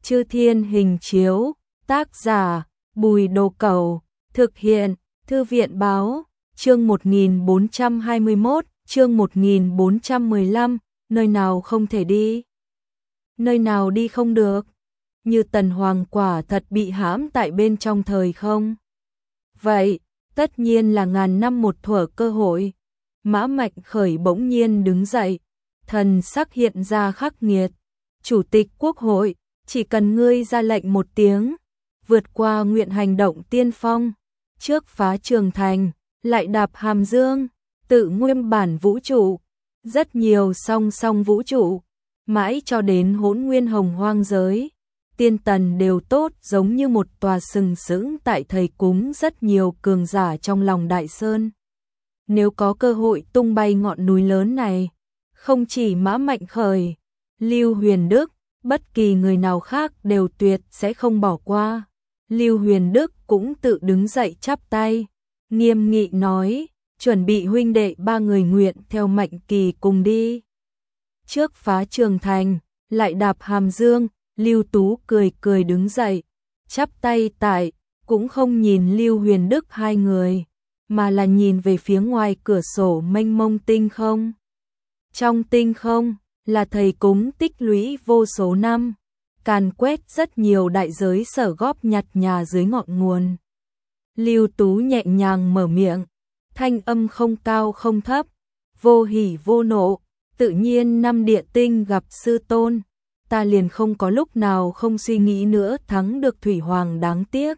Chư Thiên Hình Chiếu, tác giả Bùi Đồ Cẩu, thực hiện Thư viện Báo, chương 1421, chương 1415, nơi nào không thể đi? Nơi nào đi không được? Như Tần Hoàng quả thật bị hãm tại bên trong thời không? Vậy, tất nhiên là ngàn năm một thuở cơ hội. Mã Mạnh Khởi bỗng nhiên đứng dậy, thần sắc hiện ra khắc nghiệt. Chủ tịch Quốc hội, chỉ cần ngươi ra lệnh một tiếng, vượt qua nguyện hành động tiên phong, trước phá Trường Thành, lại đạp Hàm Dương, tự nguyên bản vũ trụ, rất nhiều song song vũ trụ, mãi cho đến hỗn nguyên hồng hoang giới. Tiên tần đều tốt giống như một tòa sừng sững tại thầy cúng rất nhiều cường giả trong lòng đại sơn. Nếu có cơ hội tung bay ngọn núi lớn này, không chỉ Mã Mạnh Khởi, Lưu Huyền Đức, bất kỳ người nào khác đều tuyệt sẽ không bỏ qua. Lưu Huyền Đức cũng tự đứng dậy chắp tay, nghiêm nghị nói, chuẩn bị huynh đệ ba người nguyện theo Mạnh Kỳ cùng đi. Trước phá Trường Thành, lại đạp Hàm Dương, Lưu Tú cười cười đứng dậy, chắp tay tại, cũng không nhìn Lưu Huyền Đức hai người, mà là nhìn về phía ngoài cửa sổ mênh mông tinh không. Trong tinh không, là thầy cúng tích lũy vô số năm, càn quét rất nhiều đại giới sở góp nhặt nhà dưới ngọn nguồn. Lưu Tú nhẹ nhàng mở miệng, thanh âm không cao không thấp, vô hỉ vô nộ, tự nhiên năm địa tinh gặp sư tôn, ta liền không có lúc nào không suy nghĩ nữa thắng được Thủy Hoàng đáng tiếc.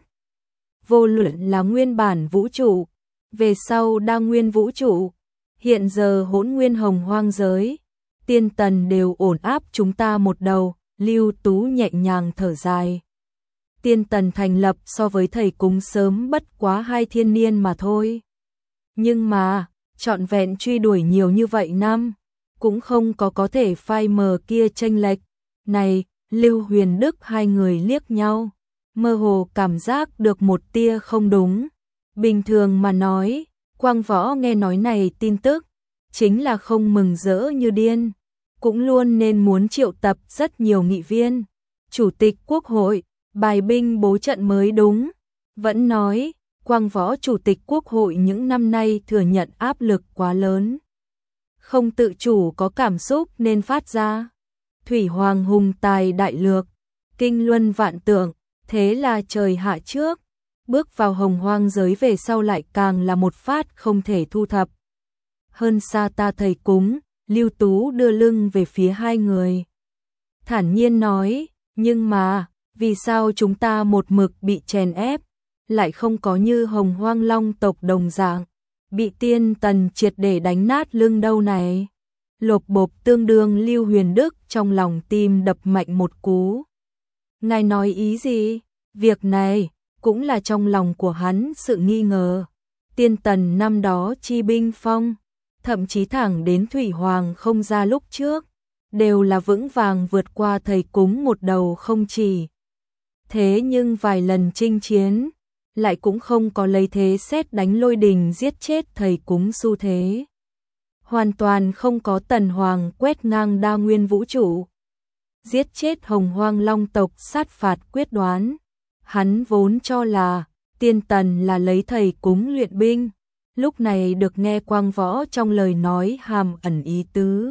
Vô luận là nguyên bản vũ trụ, về sau đa nguyên vũ trụ, hiện giờ hỗn nguyên hồng hoang giới, tiên tần đều ổn áp chúng ta một đầu. Lưu Tú nhẹ nhàng thở dài. Tiên tần thành lập so với thầy cúng sớm bất quá 2 thiên niên mà thôi. Nhưng mà, trọn vẹn truy đuổi nhiều như vậy năm, cũng không có thể phai mờ kia chênh lệch. Này, Lưu Huyền Đức hai người liếc nhau, mơ hồ cảm giác được một tia không đúng. Bình thường mà nói, Quang Võ nghe nói này tin tức, chính là không mừng rỡ như điên, cũng luôn nên muốn triệu tập rất nhiều nghị viên, chủ tịch Quốc hội, bài binh bố trận mới đúng. Vẫn nói, Quang Võ chủ tịch Quốc hội những năm nay thừa nhận áp lực quá lớn, không tự chủ có cảm xúc nên phát ra. Thủy Hoàng hùng tài đại lược, kinh luân vạn tượng, thế là trời hạ trước, bước vào hồng hoang giới về sau lại càng là một phát không thể thu thập. Hơn xa ta thầy cúng, Lưu Tú đưa lưng về phía hai người, thản nhiên nói, nhưng mà, vì sao chúng ta một mực bị chèn ép, lại không có như hồng hoang long tộc đồng dạng, bị tiên tần triệt để đánh nát lưng đâu này. Lộp bộp tương đương Lưu Huyền Đức trong lòng tim đập mạnh một cú. Ngài nói ý gì? Việc này cũng là trong lòng của hắn sự nghi ngờ. Tiên tần năm đó chi binh phong, thậm chí thẳng đến Thủy Hoàng không ra lúc trước, đều là vững vàng vượt qua thầy cúng một đầu không chỉ. Thế nhưng vài lần chinh chiến, lại cũng không có lấy thế sét đánh lôi đình giết chết thầy cúng xu thế. Hoàn toàn không có Tần Hoàng quét ngang đa nguyên vũ trụ, giết chết hồng hoang long tộc sát phạt quyết đoán. Hắn vốn cho là tiên tần là lấy thầy cúng luyện binh, lúc này được nghe Quang Võ trong lời nói hàm ẩn ý tứ,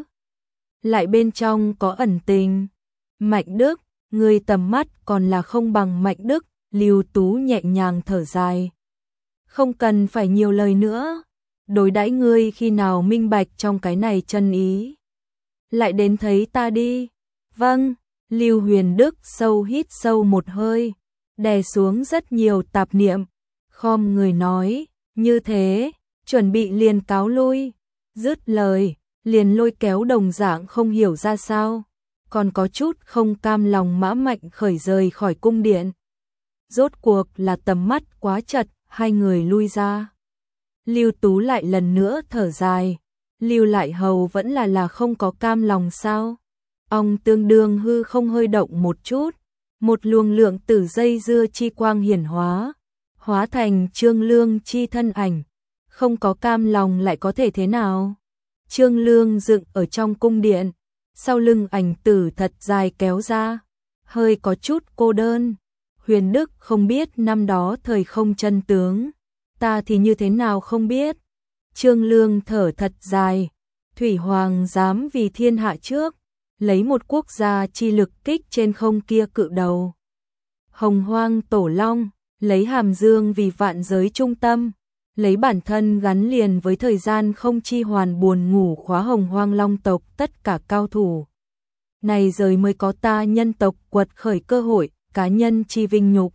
lại bên trong có ẩn tình. Mạnh Đức, người tầm mắt còn là không bằng Mạnh Đức. Lưu Tú nhẹ nhàng thở dài, không cần phải nhiều lời nữa, đối đãi ngươi khi nào minh bạch trong cái này chân ý, lại đến thấy ta đi. Vâng. Lưu Huyền Đức sâu hít sâu một hơi, đè xuống rất nhiều tạp niệm, khom người nói, như thế, chuẩn bị liền cáo lui. Dứt lời, liền lôi kéo đồng dạng không hiểu ra sao, còn có chút không cam lòng Mã Mạnh Khởi rời khỏi cung điện. Rốt cuộc là tầm mắt quá chật, hai người lui ra. Lưu Tú lại lần nữa thở dài, Lưu Lại Hầu vẫn là không có cam lòng sao? Ông tương đương hư không hơi động một chút, một luồng lượng tử dây dưa chi quang hiển hóa, hóa thành Trương Lương chi thân ảnh, không có cam lòng lại có thể thế nào? Trương Lương dựng ở trong cung điện, sau lưng ảnh tử thật dài kéo ra, hơi có chút cô đơn. Huyền Đức không biết năm đó thời không chân tướng, ta thì như thế nào không biết. Trương Lương thở thật dài, Thủy Hoàng dám vì thiên hạ trước, lấy một quốc gia chi lực kích trên không kia cự đầu. Hồng Hoang Tổ Long, lấy Hàm Dương vì vạn giới trung tâm, lấy bản thân gắn liền với thời gian không chi hoàn buồn ngủ khóa Hồng Hoang Long tộc tất cả cao thủ. Này rồi mới có ta nhân tộc quật khởi cơ hội, cá nhân chi vinh nhục.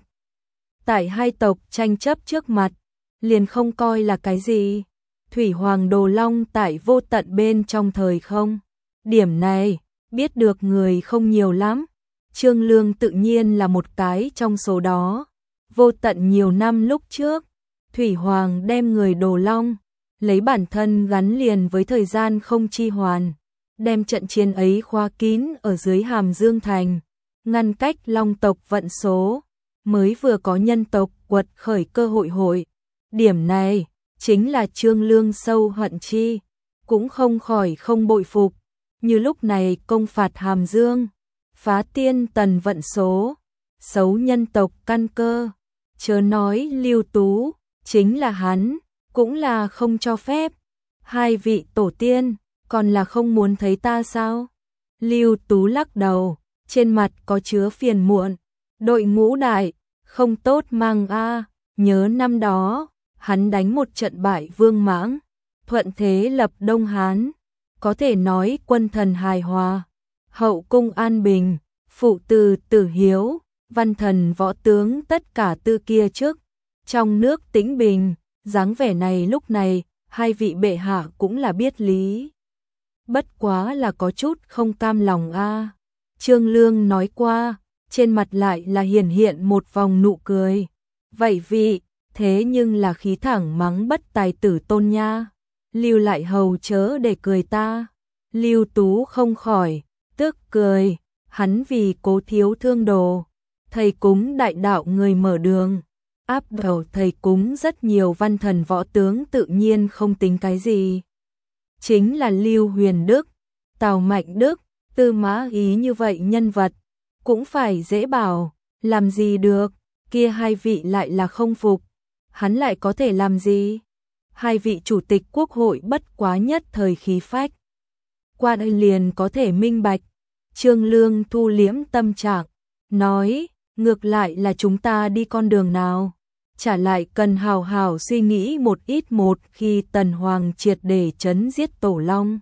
Tại hai tộc tranh chấp trước mặt, liền không coi là cái gì. Thủy Hoàng Đồ Long tại vô tận bên trong thời không. Điểm này, biết được người không nhiều lắm. Trương Lương tự nhiên là một cái trong số đó. Vô tận nhiều năm lúc trước, Thủy Hoàng đem người Đồ Long, lấy bản thân gắn liền với thời gian không chi hoàn, đem trận chiến ấy khóa kín ở dưới Hàm Dương Thành, ngăn cách Long tộc vận số, mới vừa có nhân tộc quật khởi cơ hội. Điểm này, chính là Trương Lương sâu hận chi, cũng không khỏi không bội phục. Như lúc này công phạt Hàm Dương, phá tiên tần vận số, xấu nhân tộc căn cơ, chớ nói Lưu Tú, chính là hắn, cũng là không cho phép. Hai vị tổ tiên, còn là không muốn thấy ta sao? Lưu Tú lắc đầu, trên mặt có chứa phiền muộn. Đội ngũ đại, không tốt mang a. Nhớ năm đó, hắn đánh một trận bại Vương Mãng, thuận thế lập Đông Hán, có thể nói quân thần hài hòa, hậu cung an bình, phụ từ tử hiếu, văn thần võ tướng tất cả tư kia trước, trong nước tĩnh bình, dáng vẻ này lúc này, hai vị bệ hạ cũng là biết lý. Bất quá là có chút không cam lòng a. Trương Lương nói qua, trên mặt lại là hiển hiện một vòng nụ cười. Vậy vị, thế nhưng là khí thẳng mắng bất tài tử Tôn nha. Lưu lại hầu chớ để cười ta. Lưu Tú không khỏi, tức cười, hắn vì Cố Thiếu thương đồ. Thầy cúng đại đạo người mở đường, áp đầu thầy cúng rất nhiều văn thần võ tướng tự nhiên không tính cái gì. Chính là Lưu Huyền Đức, Tào Mạnh Đức, Tư Mã Ý như vậy nhân vật, cũng phải dễ bảo, làm gì được, kia hai vị lại là không phục, hắn lại có thể làm gì? Hai vị chủ tịch quốc hội bất quá nhất thời khí phách. Qua đây liền có thể minh bạch, Trương Lương thu liễm tâm trạng, nói, ngược lại là chúng ta đi con đường nào? Trả lại cần hào hào suy nghĩ một ít một khi Tần Hoàng triệt để chấn giết Tổ Long.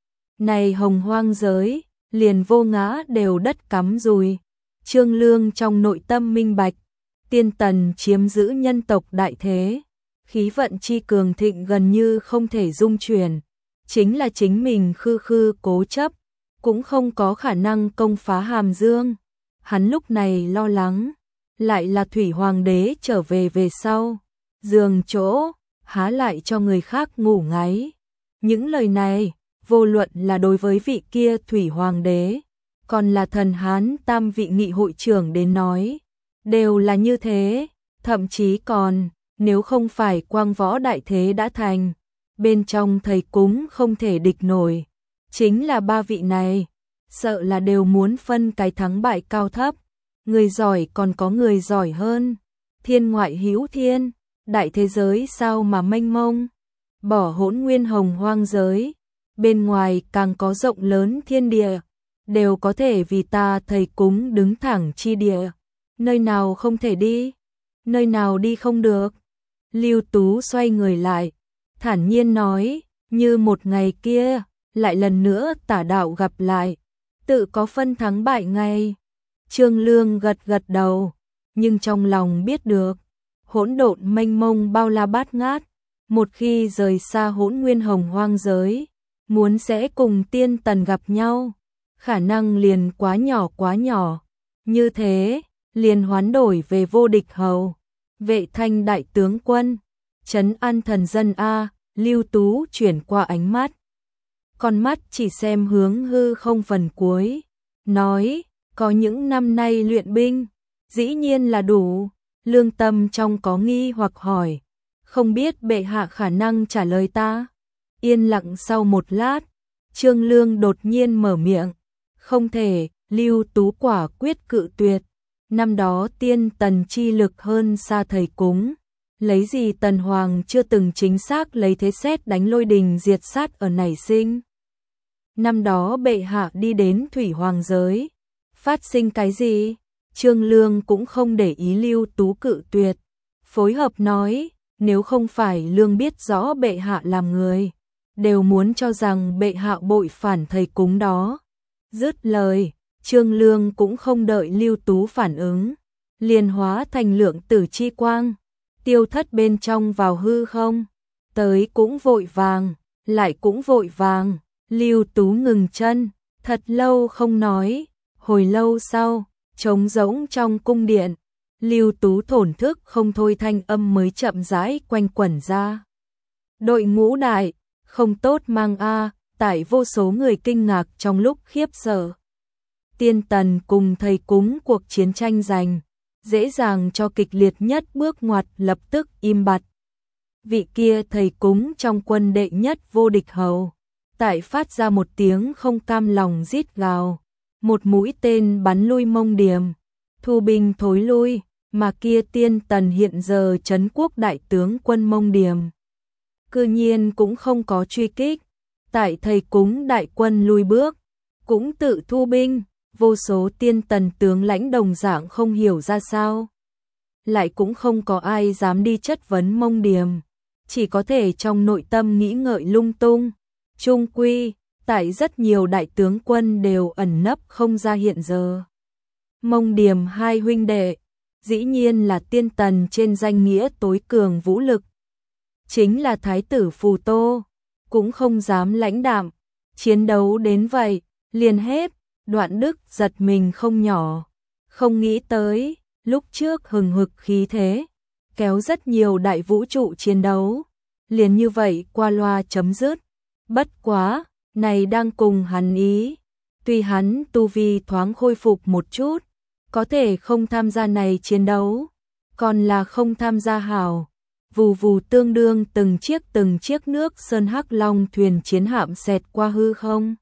Này Hồng Hoang giới, liền vô ngã đều đất cắm rùi. Trương Lương trong nội tâm minh bạch, tiên tần chiếm giữ nhân tộc đại thế, khí vận chi cường thịnh gần như không thể dung chuyển, chính là chính mình khư cố chấp, cũng không có khả năng công phá Hàm Dương. Hắn lúc này lo lắng, lại là Thủy Hoàng đế trở về sau, giường chỗ, há lại cho người khác ngủ ngáy. Những lời này, vô luận là đối với vị kia Thủy Hoàng đế, còn là thần Hán tam vị nghị hội trưởng đến nói, đều là như thế, thậm chí còn, nếu không phải quang võ đại thế đã thành, bên trong thầy cúng không thể địch nổi, chính là ba vị này, sợ là đều muốn phân cái thắng bại cao thấp, người giỏi còn có người giỏi hơn, thiên ngoại hữu thiên, đại thế giới sao mà mênh mông, bỏ hỗn nguyên hồng hoang giới, bên ngoài càng có rộng lớn thiên địa, đều có thể vì ta thầy cúng đứng thẳng chi địa, nơi nào không thể đi, nơi nào đi không được. Lưu Tú xoay người lại, thản nhiên nói, như một ngày kia, lại lần nữa tả đạo gặp lại, tự có phân thắng bại ngay. Trương Lương gật gật đầu, nhưng trong lòng biết được, hỗn độn mênh mông bao la bát ngát, một khi rời xa hỗn nguyên hồng hoang giới, muốn sẽ cùng tiên tần gặp nhau, khả năng liền quá nhỏ, như thế, liền hoán đổi về vô địch hầu, vệ thanh đại tướng quân, trấn an thần dân a. Lưu Tú chuyển qua ánh mắt, con mắt chỉ xem hướng hư không phần cuối, nói, có những năm nay luyện binh, dĩ nhiên là đủ. Lương Tâm trong có nghi hoặc hỏi, không biết bệ hạ khả năng trả lời ta. Yên lặng sau một lát, Trương Lương đột nhiên mở miệng, không thể. Lưu Tú quả quyết cự tuyệt. Năm đó tiên tần chi lực hơn xa thầy cúng, lấy gì tần hoàng chưa từng chính xác lấy thế sét đánh lôi đình diệt sát ở nảy sinh. Năm đó bệ hạ đi đến thủy hoàng giới, phát sinh cái gì? Trương Lương cũng không để ý Lưu Tú cự tuyệt, phối hợp nói, nếu không phải Lương biết rõ bệ hạ làm người, đều muốn cho rằng bệ hạ bội phản thầy cúng đó. Dứt lời, Trương Lương cũng không đợi Lưu Tú phản ứng, liền hóa thành lượng tử chi quang, tiêu thất bên trong vào hư không. Tới cũng vội vàng, lại cũng vội vàng, Lưu Tú ngừng chân, thật lâu không nói, hồi lâu sau, trống rỗng trong cung điện, Lưu Tú thổn thức không thôi thanh âm mới chậm rãi quanh quẩn ra. Đội ngũ đại, không tốt mang tại vô số người kinh ngạc trong lúc khiếp sợ. Tiên tần cùng thầy cúng cuộc chiến tranh giành, dễ dàng cho kịch liệt nhất bước ngoặt lập tức im bặt. Vị kia thầy cúng trong quân đệ nhất vô địch hầu, tại phát ra một tiếng không cam lòng rít gào, một mũi tên bắn lui Mông Điềm, thu binh thối lui, mà kia tiên tần hiện giờ trấn quốc đại tướng quân Mông Điềm cư nhiên cũng không có truy kích, tại thầy cúng đại quân lui bước, cũng tự thu binh, vô số tiên tần tướng lãnh đồng dạng không hiểu ra sao. Lại cũng không có ai dám đi chất vấn Mông Điềm, chỉ có thể trong nội tâm nghĩ ngợi lung tung. Trung quy, tại rất nhiều đại tướng quân đều ẩn nấp không ra hiện giờ. Mông Điềm hai huynh đệ, dĩ nhiên là tiên tần trên danh nghĩa tối cường vũ lực. Chính là thái tử Phù Tô, cũng không dám lãnh đạm, chiến đấu đến vậy, liền hết. Đoạn Đức giật mình không nhỏ, không nghĩ tới, lúc trước hừng hực khí thế, kéo rất nhiều đại vũ trụ chiến đấu, liền như vậy qua loa chấm dứt. Bất quá, này đang cùng hắn ý, tuy hắn tu vi thoáng khôi phục một chút, có thể không tham gia này chiến đấu, còn là không tham gia hảo. Vù vù tương đương từng chiếc nước sơn hắc long thuyền chiến hạm xẹt qua hư không.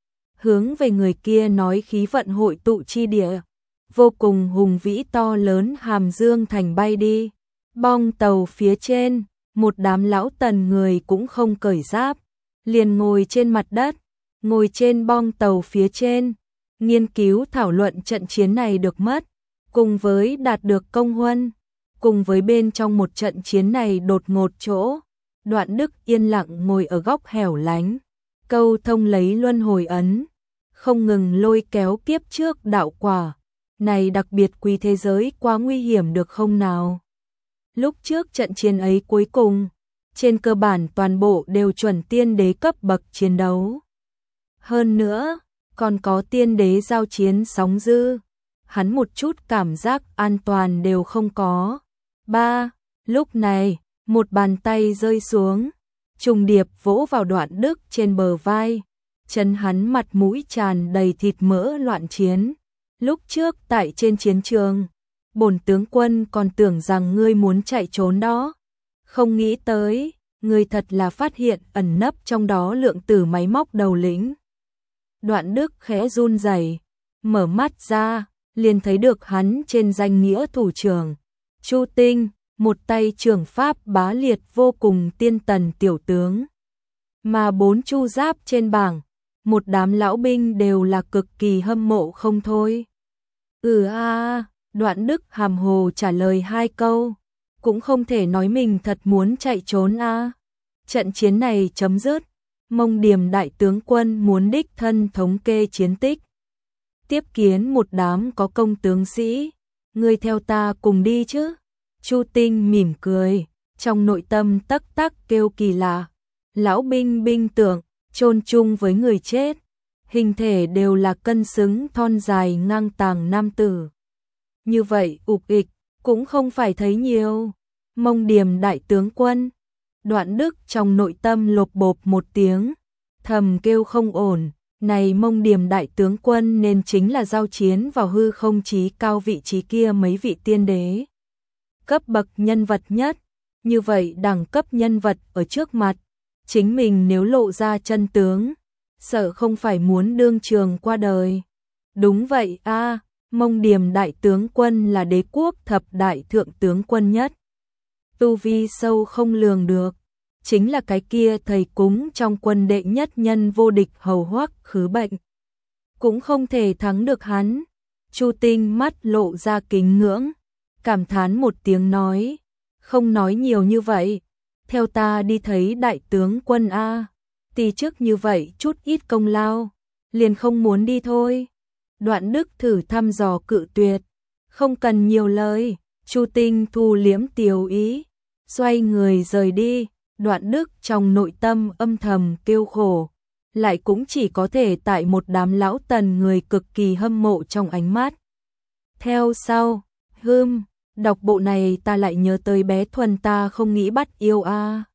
Hướng về người kia nói khí vận hội tụ chi địa, vô cùng hùng vĩ to lớn hàm dương thành bay đi. Bong tàu phía trên, một đám lão tần người cũng không cởi giáp, liền ngồi trên mặt đất, ngồi trên bong tàu phía trên, nghiên cứu thảo luận trận chiến này được mất, cùng với đạt được công huân, cùng với bên trong một trận chiến này đột ngột chỗ. Đoạn Đức yên lặng ngồi ở góc hẻo lánh, câu thông lấy luân hồi ấn, không ngừng lôi kéo kiếp trước đạo quả, này đặc biệt quý thế giới quá nguy hiểm được không nào. Lúc trước trận chiến ấy cuối cùng, trên cơ bản toàn bộ đều chuẩn tiên đế cấp bậc chiến đấu. Hơn nữa, còn có tiên đế giao chiến sóng dư, hắn một chút cảm giác an toàn đều không có. Lúc này, một bàn tay rơi xuống, trùng điệp vỗ vào Đoạn Đức trên bờ vai, chấn hắn mặt mũi tràn đầy thịt mỡ loạn chiến. Lúc trước tại trên chiến trường, bổn tướng quân còn tưởng rằng ngươi muốn chạy trốn đó, không nghĩ tới, ngươi thật là phát hiện ẩn nấp trong đó lượng tử máy móc đầu lĩnh. Đoạn Đức khẽ run rẩy, mở mắt ra, liền thấy được hắn trên danh nghĩa thủ trưởng Chu Tinh, một tay trưởng pháp bá liệt vô cùng tiên tần tiểu tướng. Mà 4 chu giáp trên bảng, một đám lão binh đều là cực kỳ hâm mộ không thôi. Đoạn Đức hàm hồ trả lời 2 câu, cũng không thể nói mình thật muốn chạy trốn Trận chiến này chấm dứt, Mông Điềm đại tướng quân muốn đích thân thống kê chiến tích. Tiếp kiến một đám có công tướng sĩ, ngươi theo ta cùng đi chứ? Chu Tinh mỉm cười, trong nội tâm tắc tắc kêu kỳ lạ. Lão binh binh tưởng, chôn chung với người chết, hình thể đều là cân xứng thon dài ngang tàng nam tử. Như vậy ục ịch, cũng không phải thấy nhiều. Mông Điềm đại tướng quân, Đoạn Đức trong nội tâm lột bộp một tiếng, thầm kêu không ổn. Này Mông Điềm đại tướng quân nên chính là giao chiến vào hư không chí cao vị trí kia mấy vị tiên đế cấp bậc nhân vật nhất, như vậy đẳng cấp nhân vật ở trước mặt, chính mình nếu lộ ra chân tướng, sợ không phải muốn đương trường qua đời. Đúng vậy a, Mông Điềm đại tướng quân là đế quốc thập đại thượng tướng quân nhất. Tu vi sâu không lường được, chính là cái kia thầy cúng trong quân đệ nhất nhân vô địch Hầu Hoắc Khứ Bệnh. Cũng không thể thắng được hắn. Chu Tinh mắt lộ ra kính ngưỡng, cảm thán một tiếng nói, không nói nhiều như vậy, theo ta đi thấy đại tướng quân a, tỷ trước như vậy chút ít công lao, liền không muốn đi thôi. Đoạn Đức thử thăm dò cự tuyệt, không cần nhiều lời. Chu Tinh thu liễm tiều ý, xoay người rời đi. Đoạn Đức trong nội tâm âm thầm kêu khổ, lại cũng chỉ có thể tại một đám lão tần người cực kỳ hâm mộ trong ánh mắt. Theo sau, đọc bộ này ta lại nhớ tới bé Thuần ta không nghĩ bắt yêu a.